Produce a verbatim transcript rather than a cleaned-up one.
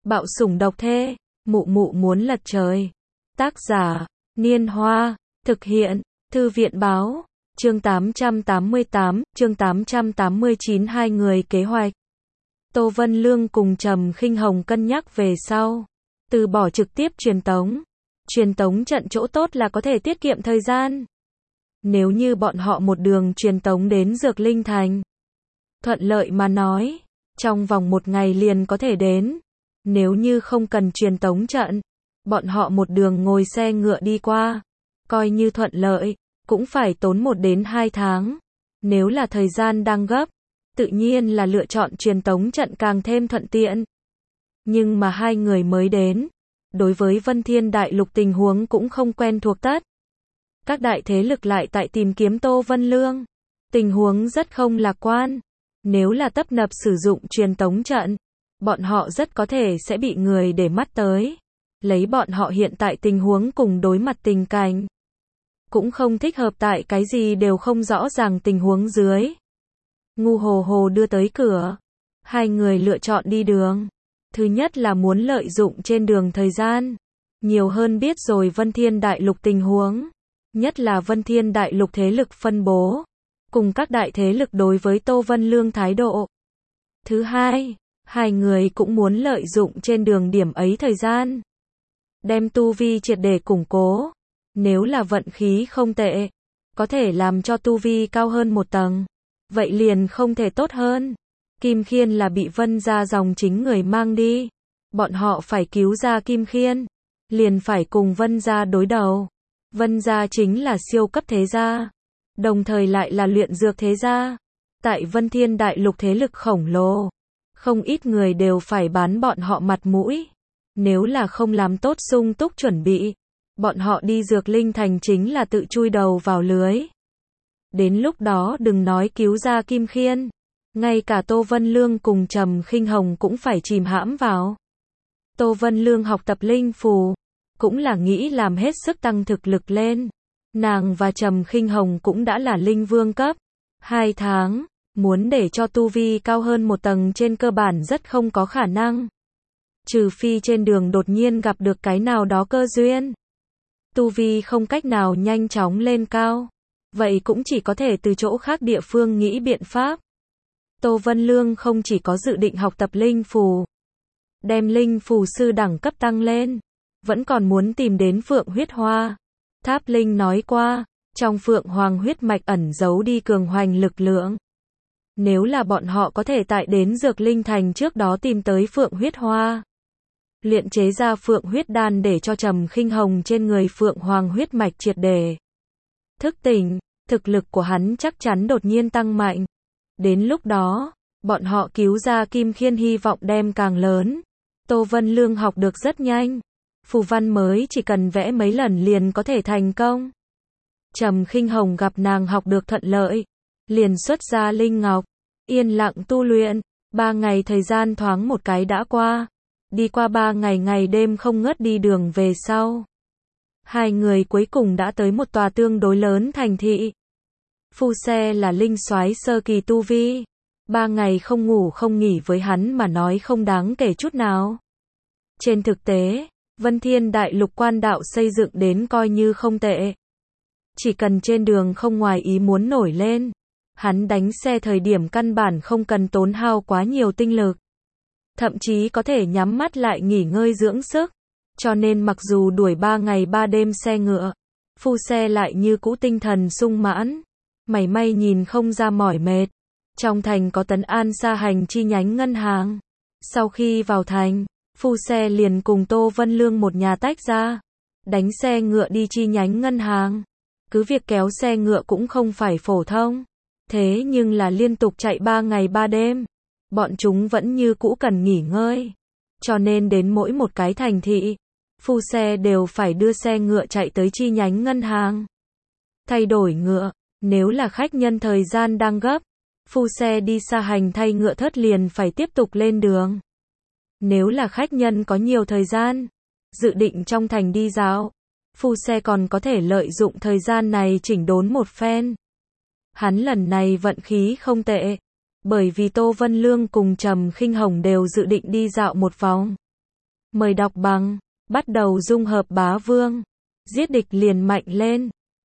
Bạo sủng độc thê, mụ mụ muốn lật trời. Tác giả, Niên Hoa, thực hiện, Thư viện báo, chương tám trăm tám mươi tám, chương tám trăm tám mươi chín hai người kế hoạch. Tô Vân Lương cùng Trầm Khinh Hồng cân nhắc về sau, từ bỏ trực tiếp truyền tống. Truyền tống trận chỗ tốt là có thể tiết kiệm thời gian. Nếu như bọn họ một đường truyền tống đến Dược Linh Thành, thuận lợi mà nói, trong vòng một ngày liền có thể đến. Nếu như không cần truyền tống trận, bọn họ một đường ngồi xe ngựa đi qua, coi như thuận lợi, cũng phải tốn một đến hai tháng. Nếu là thời gian đang gấp, tự nhiên là lựa chọn truyền tống trận càng thêm thuận tiện. Nhưng mà hai người mới đến, đối với Vân Thiên Đại Lục tình huống cũng không quen thuộc tất. Các đại thế lực lại tại tìm kiếm Tô Vân Lương. Tình huống rất không lạc quan. Nếu là tấp nập sử dụng truyền tống trận, bọn họ rất có thể sẽ bị người để mắt tới. Lấy bọn họ hiện tại tình huống cùng đối mặt tình cảnh, cũng không thích hợp tại cái gì đều không rõ ràng tình huống dưới. Ngu hồ hồ đưa tới cửa. Hai người lựa chọn đi đường. Thứ nhất là muốn lợi dụng trên đường thời gian, nhiều hơn biết rồi Vân Thiên Đại Lục tình huống. Nhất là Vân Thiên Đại Lục thế lực phân bố, cùng các đại thế lực đối với Tô Vân Lương thái độ. Thứ hai, hai người cũng muốn lợi dụng trên đường điểm ấy thời gian, đem tu vi triệt để củng cố. Nếu là vận khí không tệ, có thể làm cho tu vi cao hơn một tầng, vậy liền không thể tốt hơn. Kim Khiên là bị Vân gia dòng chính người mang đi. Bọn họ phải cứu ra Kim Khiên, liền phải cùng Vân gia đối đầu. Vân gia chính là siêu cấp thế gia, đồng thời lại là luyện dược thế gia. Tại Vân Thiên Đại Lục thế lực khổng lồ, không ít người đều phải bán bọn họ mặt mũi. Nếu là không làm tốt sung túc chuẩn bị, bọn họ đi Dược Linh Thành chính là tự chui đầu vào lưới. Đến lúc đó đừng nói cứu ra Kim Khiên, ngay cả Tô Vân Lương cùng Trầm Khinh Hồng cũng phải chìm hãm vào. Tô Vân Lương học tập linh phù, cũng là nghĩ làm hết sức tăng thực lực lên. Nàng và Trầm Khinh Hồng cũng đã là linh vương cấp. Hai tháng, muốn để cho tu vi cao hơn một tầng trên cơ bản rất không có khả năng. Trừ phi trên đường đột nhiên gặp được cái nào đó cơ duyên. Tu vi không cách nào nhanh chóng lên cao, vậy cũng chỉ có thể từ chỗ khác địa phương nghĩ biện pháp. Tô Vân Lương không chỉ có dự định học tập linh phù, đem linh phù sư đẳng cấp tăng lên, vẫn còn muốn tìm đến Phượng huyết hoa. Tháp Linh nói qua, trong Phượng Hoàng huyết mạch ẩn giấu đi cường hoành lực lượng. Nếu là bọn họ có thể tại đến Dược Linh Thành trước đó tìm tới Phượng huyết hoa, luyện chế ra Phượng huyết đan để cho Trầm Khinh Hồng trên người Phượng Hoàng huyết mạch triệt để thức tỉnh, thực lực của hắn chắc chắn đột nhiên tăng mạnh. Đến lúc đó, bọn họ cứu ra Kim Khiên hy vọng đem càng lớn. Tô Vân Lương học được rất nhanh. Phù văn mới chỉ cần vẽ mấy lần liền có thể thành công. Trầm Khinh Hồng gặp nàng học được thuận lợi, liền xuất ra linh ngọc, yên lặng tu luyện. Ba ngày thời gian thoáng một cái đã qua. Đi qua ba ngày ngày đêm không ngớt đi đường về sau, hai người cuối cùng đã tới một tòa tương đối lớn thành thị. Phu Xe là linh soái sơ kỳ tu vi, ba ngày không ngủ không nghỉ với hắn mà nói không đáng kể chút nào. Trên thực tế, Vân Thiên Đại Lục quan đạo xây dựng đến coi như không tệ. Chỉ cần trên đường không ngoài ý muốn nổi lên, hắn đánh xe thời điểm căn bản không cần tốn hao quá nhiều tinh lực. Thậm chí có thể nhắm mắt lại nghỉ ngơi dưỡng sức. Cho nên mặc dù đuổi ba ngày ba đêm xe ngựa, Phu Xe lại như cũ tinh thần sung mãn, mảy may nhìn không ra mỏi mệt. Trong thành có Tấn An Sa Hành chi nhánh ngân hàng. Sau khi vào thành, Phu Xe liền cùng Tô Vân Lương một nhà tách ra, đánh xe ngựa đi chi nhánh ngân hàng. Cứ việc kéo xe ngựa cũng không phải phổ thông, thế nhưng là liên tục chạy ba ngày ba đêm, bọn chúng vẫn như cũ cần nghỉ ngơi. Cho nên đến mỗi một cái thành thị, Phu Xe đều phải đưa xe ngựa chạy tới chi nhánh ngân hàng. Thay đổi ngựa, nếu là khách nhân thời gian đang gấp, Phu Xe đi Sa Hành thay ngựa thớt liền phải tiếp tục lên đường. Nếu là khách nhân có nhiều thời gian, dự định trong thành đi dạo, Phu Xe còn có thể lợi dụng thời gian này chỉnh đốn một phen. Hắn lần này vận khí không tệ, bởi vì Tô Vân Lương cùng Trầm Khinh Hồng đều dự định đi dạo một vòng. Mời đọc bằng. Bắt đầu dung hợp bá vương. Giết địch liền mạnh lên.